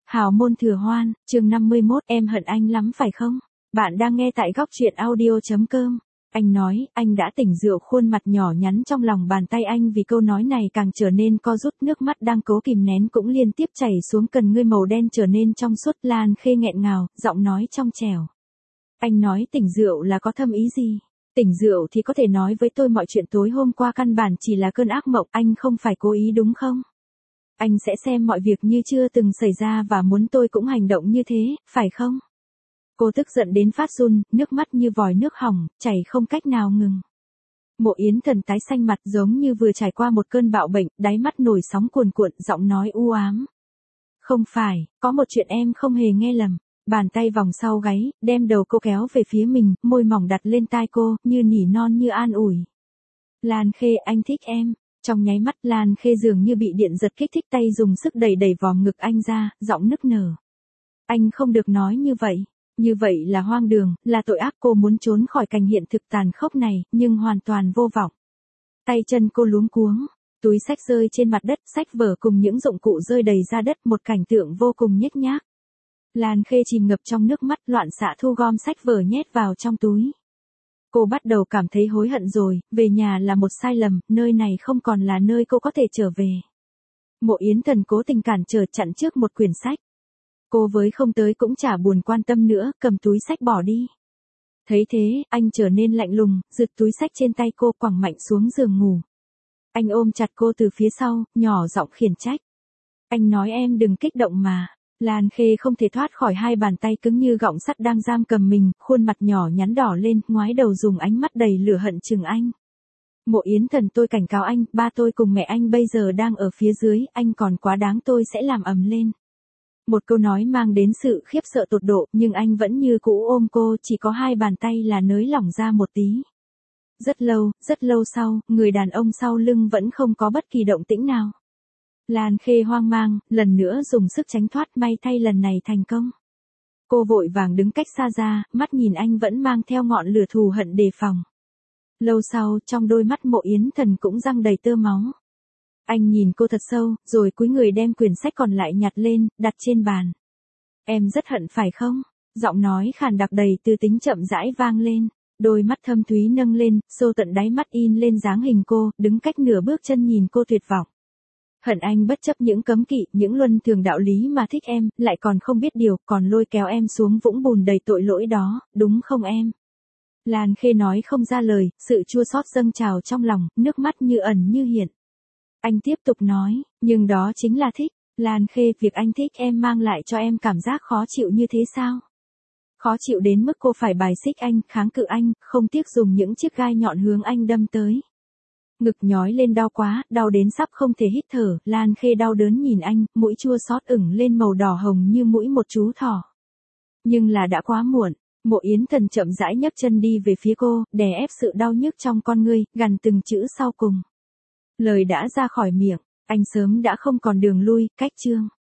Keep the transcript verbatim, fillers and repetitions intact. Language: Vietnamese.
Hào môn thừa hoan, chương năm mươi mốt, em hận anh lắm phải không? Bạn đang nghe tại góc truyện audio chấm com. Anh nói, anh đã tỉnh rượu, khuôn mặt nhỏ nhắn trong lòng bàn tay anh vì câu nói này càng trở nên co rút, nước mắt đang cố kìm nén cũng liên tiếp chảy xuống, cần ngươi màu đen trở nên trong suốt. Lan Khê nghẹn ngào, giọng nói trong trẻo. Anh nói tỉnh rượu là có thâm ý gì? Tỉnh rượu thì có thể nói với tôi mọi chuyện tối hôm qua căn bản chỉ là cơn ác mộng, anh không phải cố ý đúng không? Anh sẽ xem mọi việc như chưa từng xảy ra và muốn tôi cũng hành động như thế, phải không? Cô tức giận đến phát run, nước mắt như vòi nước hỏng, chảy không cách nào ngừng. Mộ Yến Thần tái xanh mặt giống như vừa trải qua một cơn bạo bệnh, đáy mắt nổi sóng cuồn cuộn, giọng nói u ám. Không phải, có một chuyện em không hề nghe lầm. Bàn tay vòng sau gáy, đem đầu cô kéo về phía mình, môi mỏng đặt lên tai cô, như nỉ non như an ủi. Lan Khê, anh thích em. Trong nháy mắt Lan Khê dường như bị điện giật kích thích, tay dùng sức đẩy đẩy vòm ngực anh ra, giọng nức nở. Anh không được nói như vậy. Như vậy là hoang đường, là tội ác. Cô muốn trốn khỏi cảnh hiện thực tàn khốc này, nhưng hoàn toàn vô vọng. Tay chân cô luống cuống. Túi xách rơi trên mặt đất, sách vở cùng những dụng cụ rơi đầy ra đất, một cảnh tượng vô cùng nhếch nhác. Lan Khê chìm ngập trong nước mắt, loạn xạ thu gom sách vở nhét vào trong túi. Cô bắt đầu cảm thấy hối hận rồi, về nhà là một sai lầm, nơi này không còn là nơi cô có thể trở về. Mộ Yến Thần cố tình cản trở chặn trước một quyển sách. Cô với không tới cũng chả buồn quan tâm nữa, cầm túi sách bỏ đi. Thấy thế, anh trở nên lạnh lùng, giật túi sách trên tay cô quẳng mạnh xuống giường ngủ. Anh ôm chặt cô từ phía sau, nhỏ giọng khiển trách. Anh nói em đừng kích động mà. Lan Khê không thể thoát khỏi hai bàn tay cứng như gọng sắt đang giam cầm mình, khuôn mặt nhỏ nhắn đỏ lên, ngoái đầu dùng ánh mắt đầy lửa hận chừng anh. Mộ Yến Thần, tôi cảnh cáo anh, ba tôi cùng mẹ anh bây giờ đang ở phía dưới, anh còn quá đáng, tôi sẽ làm ầm lên. Một câu nói mang đến sự khiếp sợ tột độ, nhưng anh vẫn như cũ ôm cô, chỉ có hai bàn tay là nới lỏng ra một tí. Rất lâu, rất lâu sau, người đàn ông sau lưng vẫn không có bất kỳ động tĩnh nào. Lan Khê hoang mang, lần nữa dùng sức tránh thoát, may thay lần này thành công. Cô vội vàng đứng cách xa ra, mắt nhìn anh vẫn mang theo ngọn lửa thù hận đề phòng. Lâu sau, trong đôi mắt Mộ Yến Thần cũng răng đầy tơ máu. Anh nhìn cô thật sâu, rồi cúi người đem quyển sách còn lại nhặt lên, đặt trên bàn. Em rất hận phải không? Giọng nói khàn đặc đầy tư tính chậm rãi vang lên. Đôi mắt thâm thúy nâng lên, sâu tận đáy mắt in lên dáng hình cô, đứng cách nửa bước chân nhìn cô tuyệt vọng. Hận anh bất chấp những cấm kỵ, những luân thường đạo lý mà thích em, lại còn không biết điều, còn lôi kéo em xuống vũng bùn đầy tội lỗi đó, đúng không em? Lan Khê nói không ra lời, sự chua xót dâng trào trong lòng, nước mắt như ẩn như hiện. Anh tiếp tục nói, nhưng đó chính là thích. Lan Khê, việc anh thích em mang lại cho em cảm giác khó chịu như thế sao? Khó chịu đến mức cô phải bài xích anh, kháng cự anh, không tiếc dùng những chiếc gai nhọn hướng anh đâm tới. Ngực nhói lên đau quá, đau đến sắp không thể hít thở, Lan Khê đau đớn nhìn anh, mũi chua xót ửng lên màu đỏ hồng như mũi một chú thỏ. Nhưng là đã quá muộn. Mộ Yến Thần chậm rãi nhấc chân đi về phía cô, đè ép sự đau nhức trong con ngươi, gằn từng chữ sau cùng. Lời đã ra khỏi miệng, anh sớm đã không còn đường lui, cách chương.